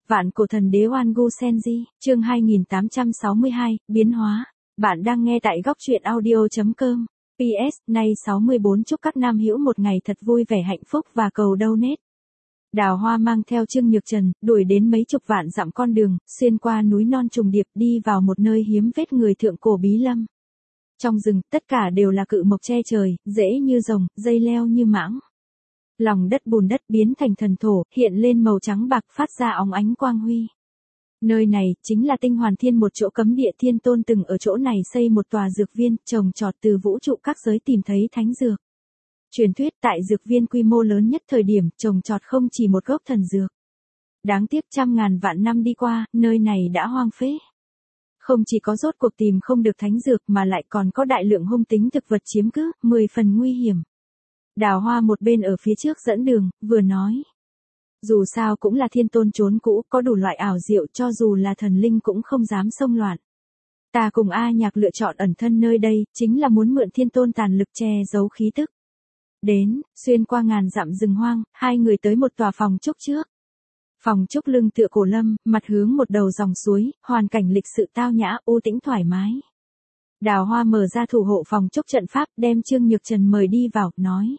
Vạn cổ thần đế Oan Gu Senji, chương 2862, biến hóa. Bạn đang nghe tại góc truyện audio.com. PS, nay 64 chúc các nam hữu một ngày thật vui vẻ hạnh phúc và cầu donate. Đào Hoa mang theo Trương Nhược Trần, đuổi đến mấy chục vạn dặm con đường, xuyên qua núi non trùng điệp đi vào một nơi hiếm vết người thượng cổ bí lâm. Trong rừng, tất cả đều là cự mộc che trời, rễ như rồng, dây leo như mãng. Lòng đất bùn đất biến thành thần thổ, hiện lên màu trắng bạc phát ra óng ánh quang huy. Nơi này, chính là Tinh Hoàn Thiên, một chỗ cấm địa. Thiên Tôn từng ở chỗ này xây một tòa dược viên, trồng trọt từ vũ trụ các giới tìm thấy thánh dược. Truyền thuyết tại dược viên quy mô lớn nhất thời điểm, trồng trọt không chỉ một gốc thần dược. Đáng tiếc trăm ngàn vạn năm đi qua, nơi này đã hoang phế. Không chỉ có rốt cuộc tìm không được thánh dược mà lại còn có đại lượng hung tính thực vật chiếm cứ, 10 phần nguy hiểm. Đào Hoa một bên ở phía trước dẫn đường, vừa nói. Dù sao cũng là Thiên Tôn trốn cũ, có đủ loại ảo diệu, cho dù là thần linh cũng không dám xông loạn. Ta cùng A Nhạc lựa chọn ẩn thân nơi đây, chính là muốn mượn Thiên Tôn tàn lực che giấu khí tức. Đến, xuyên qua ngàn dặm rừng hoang, hai người tới một tòa phòng trúc trước. Phòng trúc lưng tựa cổ lâm, mặt hướng một đầu dòng suối, hoàn cảnh lịch sự tao nhã, u tĩnh thoải mái. Đào Hoa mở ra thủ hộ phòng trúc trận pháp, đem Trương Nhược Trần mời đi vào, nói.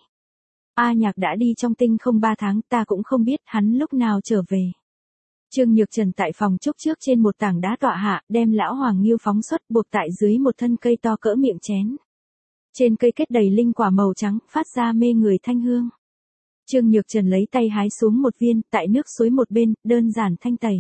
A Nhạc đã đi trong tinh không 3 tháng, ta cũng không biết hắn lúc nào trở về. Trương Nhược Trần tại phòng trúc trước trên một tảng đá tọa hạ, đem lão hoàng ngưu phóng xuất, buộc tại dưới một thân cây to cỡ miệng chén. Trên cây kết đầy linh quả màu trắng, phát ra mê người thanh hương. Trương Nhược Trần lấy tay hái xuống một viên, tại nước suối một bên, đơn giản thanh tẩy.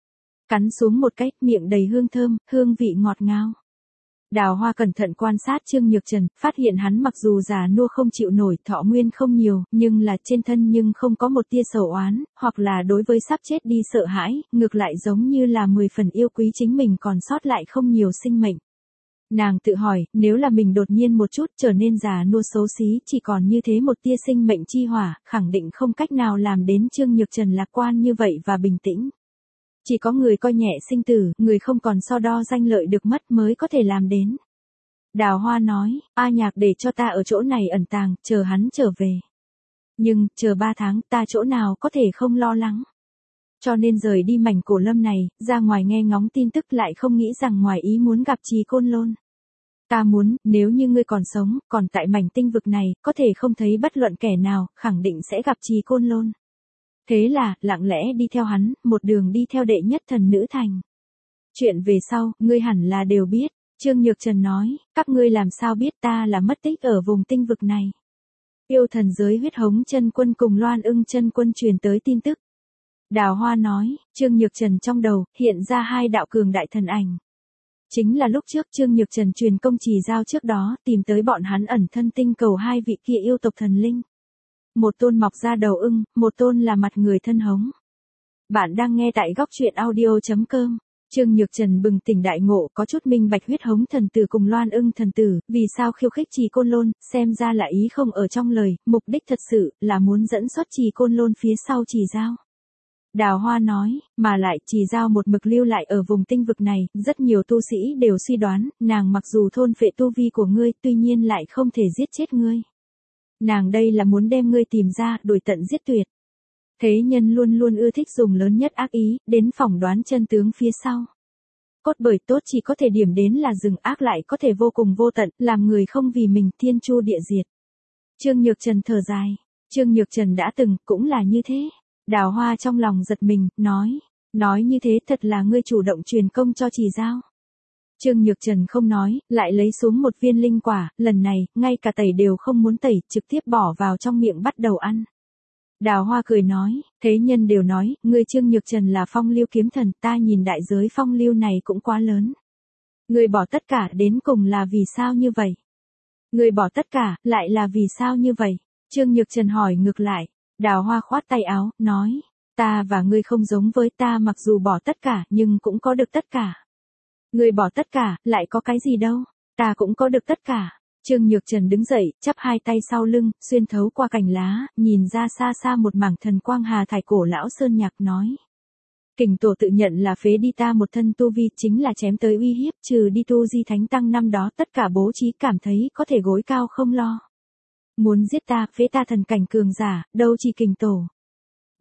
Cắn xuống một cái, miệng đầy hương thơm, hương vị ngọt ngào. Đào Hoa cẩn thận quan sát Trương Nhược Trần, phát hiện hắn mặc dù già nua không chịu nổi, thọ nguyên không nhiều, nhưng là trên thân nhưng không có một tia sầu oán, hoặc là đối với sắp chết đi sợ hãi, ngược lại giống như là 10 phần yêu quý chính mình còn sót lại không nhiều sinh mệnh. Nàng tự hỏi, nếu là mình đột nhiên một chút trở nên già nua xấu xí, chỉ còn như thế một tia sinh mệnh chi hỏa, khẳng định không cách nào làm đến Trương Nhược Trần lạc quan như vậy và bình tĩnh. Chỉ có người coi nhẹ sinh tử, người không còn so đo danh lợi được mất mới có thể làm đến. Đào Hoa nói, A Nhạc để cho ta ở chỗ này ẩn tàng, chờ hắn trở về. Nhưng, chờ 3 tháng, ta chỗ nào có thể không lo lắng. Cho nên rời đi mảnh cổ lâm này, ra ngoài nghe ngóng tin tức lại không nghĩ rằng ngoài ý muốn gặp Trì Côn Lôn. Ta muốn, nếu như ngươi còn sống, còn tại mảnh tinh vực này, có thể không thấy bất luận kẻ nào, khẳng định sẽ gặp Trì Côn Lôn. Thế là, lặng lẽ đi theo hắn, một đường đi theo đệ nhất thần nữ thành. Chuyện về sau, ngươi hẳn là đều biết. Trương Nhược Trần nói, các ngươi làm sao biết ta là mất tích ở vùng tinh vực này. Yêu thần giới Huyết Hống chân quân cùng Loan Ưng chân quân truyền tới tin tức. Đào Hoa nói, Trương Nhược Trần trong đầu, hiện ra 2 đạo cường đại thần ảnh. Chính là lúc trước Trương Nhược Trần truyền công Trì Giao trước đó, tìm tới bọn hắn ẩn thân tinh cầu 2 vị kia yêu tộc thần linh. Một tôn mọc ra đầu ưng, một tôn là mặt người thân hống. Bạn đang nghe tại góc truyện audio.com. Trương Nhược Trần bừng tỉnh đại ngộ, có chút minh bạch Huyết Hống thần tử cùng Loan Ưng thần tử, vì sao khiêu khích Trì Côn Lôn, xem ra là ý không ở trong lời, mục đích thật sự là muốn dẫn xuất Trì Côn Lôn phía sau Trì Giao. Đào Hoa nói, mà lại Trì Giao một mực lưu lại ở vùng tinh vực này, rất nhiều tu sĩ đều suy đoán, nàng mặc dù thôn phệ tu vi của ngươi, tuy nhiên lại không thể giết chết ngươi. Nàng đây là muốn đem ngươi tìm ra, đuổi tận giết tuyệt. Thế nhân luôn luôn ưa thích dùng lớn nhất ác ý, đến phỏng đoán chân tướng phía sau. Cốt bởi tốt chỉ có thể điểm đến là rừng, ác lại có thể vô cùng vô tận, làm người không vì mình thiên chu địa diệt. Trương Nhược Trần thở dài. Trương Nhược Trần đã từng, cũng là như thế. Đào Hoa trong lòng giật mình, nói như thế thật là ngươi chủ động truyền công cho Trì Giao. Trương Nhược Trần không nói, lại lấy xuống một viên linh quả, lần này, ngay cả tẩy đều không muốn tẩy, trực tiếp bỏ vào trong miệng bắt đầu ăn. Đào Hoa cười nói, thế nhân đều nói, ngươi Trương Nhược Trần là phong lưu kiếm thần, ta nhìn đại giới phong lưu này cũng quá lớn. Ngươi bỏ tất cả đến cùng là vì sao như vậy? Ngươi bỏ tất cả, lại là vì sao như vậy? Trương Nhược Trần hỏi ngược lại. Đào Hoa khoát tay áo, nói, ta và ngươi không giống với ta, mặc dù bỏ tất cả, nhưng cũng có được tất cả. Ngươi bỏ tất cả, lại có cái gì đâu, ta cũng có được tất cả. Trương Nhược Trần đứng dậy, chắp 2 tay sau lưng, xuyên thấu qua cành lá, nhìn ra xa xa một mảng thần quang hà thải cổ lão sơn nhạc nói. Kình tổ tự nhận là phế đi ta một thân tu vi, chính là chém tới uy hiếp, trừ đi tu di thánh tăng năm đó tất cả bố trí cảm thấy có thể gối cao không lo. Muốn giết ta, phế ta thần cảnh cường giả, đâu chỉ kình tổ.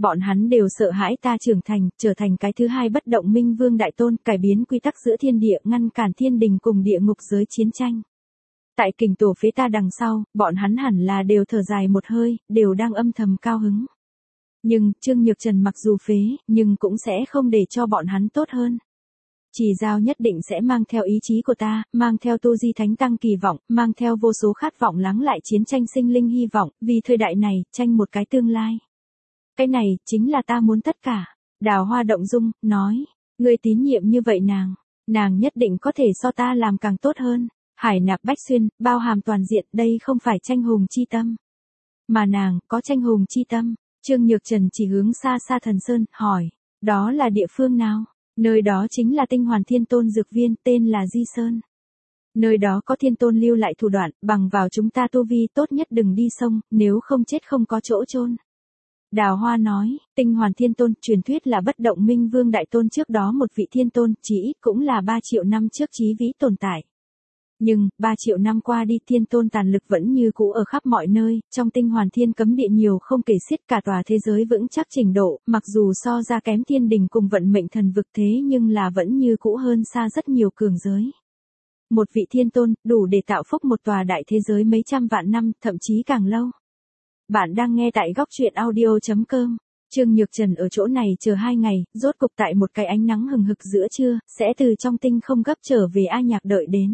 Bọn hắn đều sợ hãi ta trưởng thành, trở thành cái thứ hai bất động minh vương đại tôn, cải biến quy tắc giữa thiên địa, ngăn cản thiên đình cùng địa ngục giới chiến tranh. Tại kình tổ phế ta đằng sau, bọn hắn hẳn là đều thở dài một hơi, đều đang âm thầm cao hứng. Nhưng, Trương Nhược Trần mặc dù phế, nhưng cũng sẽ không để cho bọn hắn tốt hơn. Chỉ Giao nhất định sẽ mang theo ý chí của ta, mang theo tu di thánh tăng kỳ vọng, mang theo vô số khát vọng lắng lại chiến tranh sinh linh hy vọng, vì thời đại này, tranh một cái tương lai. Cái này, chính là ta muốn tất cả. Đào Hoa động dung, nói, ngươi tín nhiệm như vậy nàng nhất định có thể so ta làm càng tốt hơn. Hải nạp bách xuyên, bao hàm toàn diện, đây không phải tranh hùng chi tâm. Mà nàng, có tranh hùng chi tâm. Trương Nhược Trần chỉ hướng xa xa Thần Sơn, hỏi, đó là địa phương nào? Nơi đó chính là Tinh Hoàn Thiên Tôn dược viên, tên là Di Sơn. Nơi đó có Thiên Tôn lưu lại thủ đoạn, bằng vào chúng ta tu vi tốt nhất đừng đi sông, nếu không chết không có chỗ chôn. Đào Hoa nói, Tinh Hoàn Thiên Tôn, truyền thuyết là bất động minh vương đại tôn trước đó một vị thiên tôn, chỉ ít cũng là 3 triệu năm trước chí vĩ tồn tại. Nhưng, 3 triệu năm qua đi thiên tôn tàn lực vẫn như cũ ở khắp mọi nơi, trong Tinh Hoàn Thiên cấm địa nhiều không kể xiết, cả tòa thế giới vững chắc trình độ, mặc dù so ra kém thiên đình cùng vận mệnh thần vực thế nhưng là vẫn như cũ hơn xa rất nhiều cường giới. Một vị thiên tôn, đủ để tạo phúc một tòa đại thế giới mấy trăm vạn năm, thậm chí càng lâu. Bạn đang nghe tại góc truyện audio.com. Trương Nhược Trần ở chỗ này chờ 2 ngày, rốt cục tại một cái ánh nắng hừng hực giữa trưa, sẽ từ trong tinh không gấp trở về A Nhạc đợi đến.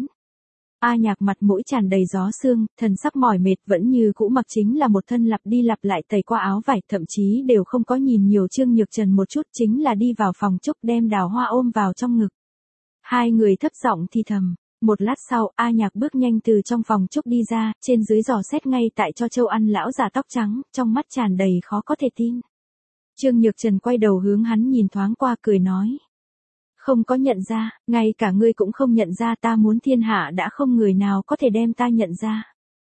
A Nhạc mặt mũi tràn đầy gió sương, thần sắc mỏi mệt, vẫn như cũ mặc chính là một thân lặp đi lặp lại tẩy qua áo vải, thậm chí đều không có nhìn nhiều Trương Nhược Trần một chút, chính là đi vào phòng Trúc đem Đào Hoa ôm vào trong ngực. Hai người thấp giọng thì thầm. Một lát sau, A Nhạc bước nhanh từ trong phòng Trúc đi ra, trên dưới dò xét ngay tại cho Châu ăn lão già tóc trắng, trong mắt tràn đầy khó có thể tin. Trương Nhược Trần quay đầu hướng hắn nhìn thoáng qua, cười nói. Không có nhận ra, ngay cả ngươi cũng không nhận ra, ta muốn thiên hạ đã không người nào có thể đem ta nhận ra.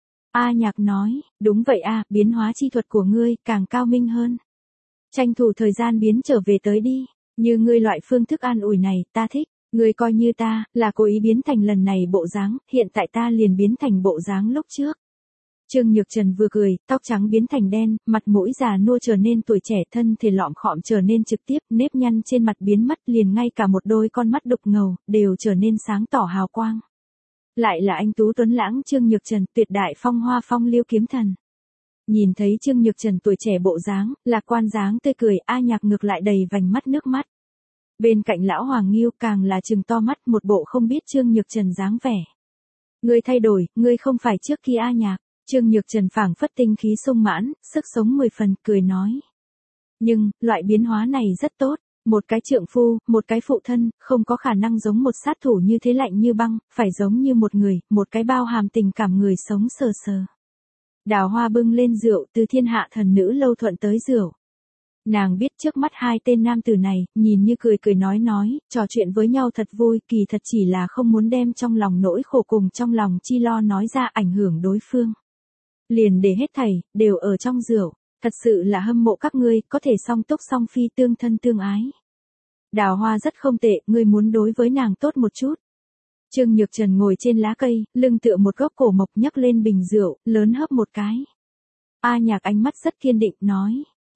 A Nhạc nói, đúng vậy a, biến hóa chi thuật của ngươi càng cao minh hơn. Tranh thủ thời gian biến trở về tới đi, như ngươi loại phương thức an ủi này, ta thích. Ngươi coi như ta, là cố ý biến thành lần này bộ dáng, hiện tại ta liền biến thành bộ dáng lúc trước. Trương Nhược Trần vừa cười, tóc trắng biến thành đen, mặt mũi già nua trở nên tuổi trẻ, thân thể lõm khọm trở nên trực tiếp, nếp nhăn trên mặt biến mất, liền ngay cả một đôi con mắt đục ngầu, đều trở nên sáng tỏ hào quang. Lại là anh tú tuấn lãng Trương Nhược Trần, tuyệt đại phong hoa phong lưu kiếm thần. Nhìn thấy Trương Nhược Trần tuổi trẻ bộ dáng, lạc quan dáng tươi cười, A Nhạc ngược lại đầy vành mắt nước mắt. Bên cạnh lão Hoàng Nghiêu càng là trừng to mắt, một bộ không biết Trương Nhược Trần dáng vẻ. Ngươi thay đổi, ngươi không phải trước kia A Nhạc. Trương Nhược Trần phảng phất tinh khí sung mãn, sức sống 10 phần, cười nói. Nhưng, loại biến hóa này rất tốt, một cái trượng phu, một cái phụ thân, không có khả năng giống một sát thủ như thế lạnh như băng, phải giống như một người, một cái bao hàm tình cảm người sống sờ sờ. Đào Hoa bưng lên rượu, từ thiên hạ thần nữ Lâu Thuận tới rượu. Nàng biết trước mắt hai tên nam tử này, nhìn như cười cười nói, trò chuyện với nhau thật vui, kỳ thật chỉ là không muốn đem trong lòng nỗi khổ cùng trong lòng chi lo nói ra ảnh hưởng đối phương. Liền để hết thảy, đều ở trong rượu, thật sự là hâm mộ các ngươi, có thể song túc song phi tương thân tương ái. Đào Hoa rất không tệ, ngươi muốn đối với nàng tốt một chút. Trương Nhược Trần ngồi trên lá cây, lưng tựa một gốc cổ mộc nhấc lên bình rượu, lớn hớp một cái. A Nhạc ánh mắt rất kiên định, nói.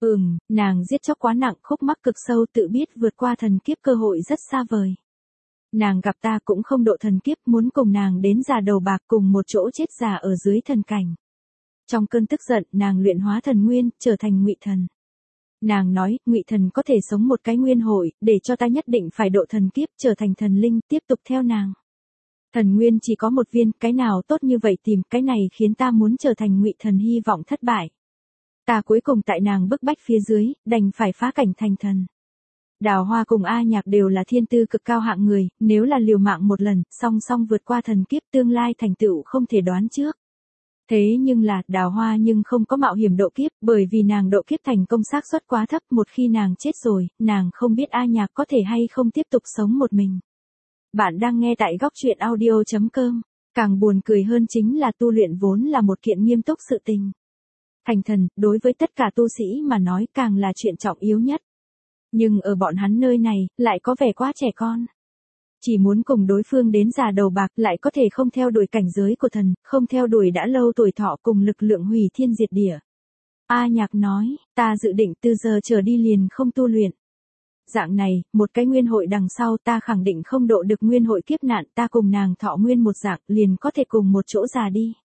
Nàng giết chóc quá nặng, khúc mắc cực sâu, tự biết vượt qua thần kiếp cơ hội rất xa vời. Nàng gặp ta cũng không độ thần kiếp, muốn cùng nàng đến già đầu bạc cùng một chỗ chết già ở dưới thần cảnh. Trong cơn tức giận, nàng luyện hóa thần nguyên, trở thành Ngụy Thần. Nàng nói, Ngụy Thần có thể sống một cái nguyên hội, để cho ta nhất định phải độ thần kiếp, trở thành thần linh, tiếp tục theo nàng. Thần nguyên chỉ có một viên, cái nào tốt như vậy tìm, cái này khiến ta muốn trở thành Ngụy Thần hy vọng thất bại. Ta cuối cùng tại nàng bức bách phía dưới, đành phải phá cảnh thành thần. Đào Hoa cùng A Nhạc đều là thiên tư cực cao hạng người, nếu là liều mạng một lần, song song vượt qua thần kiếp, tương lai thành tựu không thể đoán trước. Thế nhưng là, Đào Hoa nhưng không có mạo hiểm độ kiếp, bởi vì nàng độ kiếp thành công xác suất quá thấp, một khi nàng chết rồi, nàng không biết A Nhạc có thể hay không tiếp tục sống một mình. Bạn đang nghe tại góc truyện audio.com, càng buồn cười hơn chính là tu luyện vốn là một kiện nghiêm túc sự tình. Thành thần, đối với tất cả tu sĩ mà nói càng là chuyện trọng yếu nhất. Nhưng ở bọn hắn nơi này, lại có vẻ quá trẻ con. Chỉ muốn cùng đối phương đến già đầu bạc, lại có thể không theo đuổi cảnh giới của thần, không theo đuổi đã lâu tuổi thọ cùng lực lượng hủy thiên diệt địa. A Nhạc nói, ta dự định từ giờ trở đi liền không tu luyện. Dạng này, một cái nguyên hội đằng sau ta khẳng định không độ được nguyên hội kiếp nạn, ta cùng nàng thọ nguyên một dạng liền có thể cùng một chỗ già đi.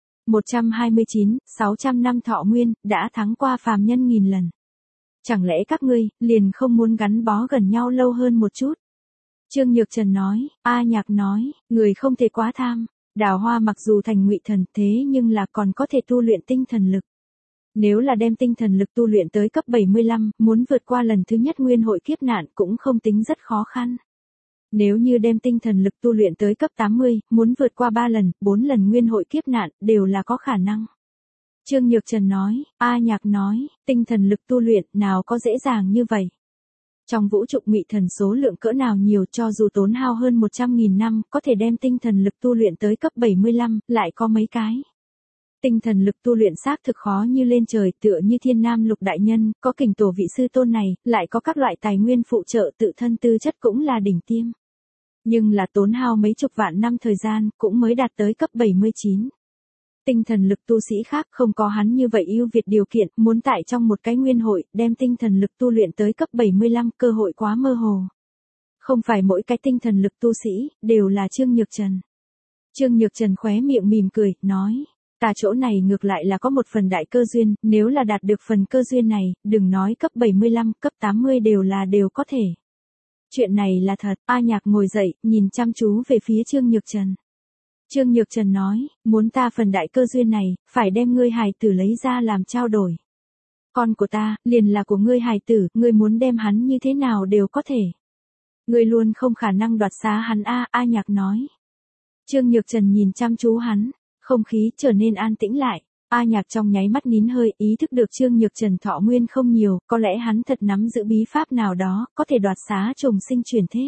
129, 600 năm thọ nguyên, đã thắng qua phàm nhân 1000 lần. Chẳng lẽ các ngươi, liền không muốn gắn bó gần nhau lâu hơn một chút? Trương Nhược Trần nói, A Nhạc nói, người không thể quá tham. Đào Hoa mặc dù thành ngụy thần thế nhưng là còn có thể tu luyện tinh thần lực. Nếu là đem tinh thần lực tu luyện tới cấp 75, muốn vượt qua lần thứ nhất nguyên hội kiếp nạn cũng không tính rất khó khăn. Nếu như đem tinh thần lực tu luyện tới cấp 80, muốn vượt qua 3 lần, 4 lần nguyên hội kiếp nạn, đều là có khả năng. Trương Nhược Trần nói, A Nhạc nói, tinh thần lực tu luyện nào có dễ dàng như vậy. Trong vũ trụ ngụy thần số lượng cỡ nào nhiều, cho dù tốn hao hơn 100.000 năm, có thể đem tinh thần lực tu luyện tới cấp 75, lại có mấy cái. Tinh thần lực tu luyện xác thực khó như lên trời, tựa như Thiên Nam Lục đại nhân, có kình tổ vị sư tôn này, lại có các loại tài nguyên phụ trợ, tự thân tư chất cũng là đỉnh tiêm. Nhưng là tốn hao mấy chục vạn năm thời gian, cũng mới đạt tới cấp 79. Tinh thần lực tu sĩ khác không có hắn như vậy ưu việt điều kiện, muốn tại trong một cái nguyên hội, đem tinh thần lực tu luyện tới cấp 75, cơ hội quá mơ hồ. Không phải mỗi cái tinh thần lực tu sĩ, đều là Trương Nhược Trần. Trương Nhược Trần khóe miệng mỉm cười, nói, ta chỗ này ngược lại là có một phần đại cơ duyên, nếu là đạt được phần cơ duyên này, đừng nói cấp 75, cấp 80 đều có thể. Chuyện này là thật. A Nhạc ngồi dậy, nhìn chăm chú về phía Trương Nhược Trần. Trương Nhược Trần nói, muốn ta phần đại cơ duyên này, phải đem ngươi hài tử lấy ra làm trao đổi. Con của ta, liền là của ngươi hài tử, ngươi muốn đem hắn như thế nào đều có thể. Ngươi luôn không khả năng đoạt xá hắn a. A Nhạc nói. Trương Nhược Trần nhìn chăm chú hắn, không khí trở nên an tĩnh lại. A Nhạc trong nháy mắt nín hơi, ý thức được Trương Nhược Trần thọ nguyên không nhiều, có lẽ hắn thật nắm giữ bí pháp nào đó, có thể đoạt xá trùng sinh chuyển thế.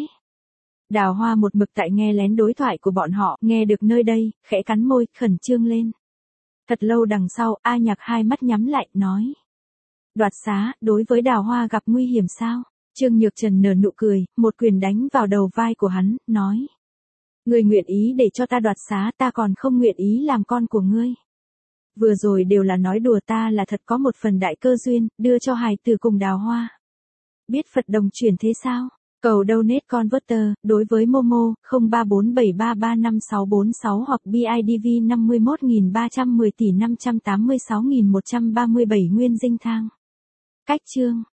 Đào Hoa một mực tại nghe lén đối thoại của bọn họ, nghe được nơi đây, khẽ cắn môi, khẩn trương lên. Thật lâu đằng sau, A Nhạc hai mắt nhắm lại, nói. Đoạt xá, đối với Đào Hoa gặp nguy hiểm sao? Trương Nhược Trần nở nụ cười, một quyền đánh vào đầu vai của hắn, nói. Ngươi nguyện ý để cho ta đoạt xá, ta còn không nguyện ý làm con của ngươi. Vừa rồi đều là nói đùa, ta là thật có một phần đại cơ duyên, đưa cho hài tử cùng Đào Hoa. Biết Phật đồng chuyển thế sao? Cầu donate converter, đối với Momo, 0347335646 hoặc BIDV 51.310 tỷ 586.137 nguyên dinh thang. Cách chương.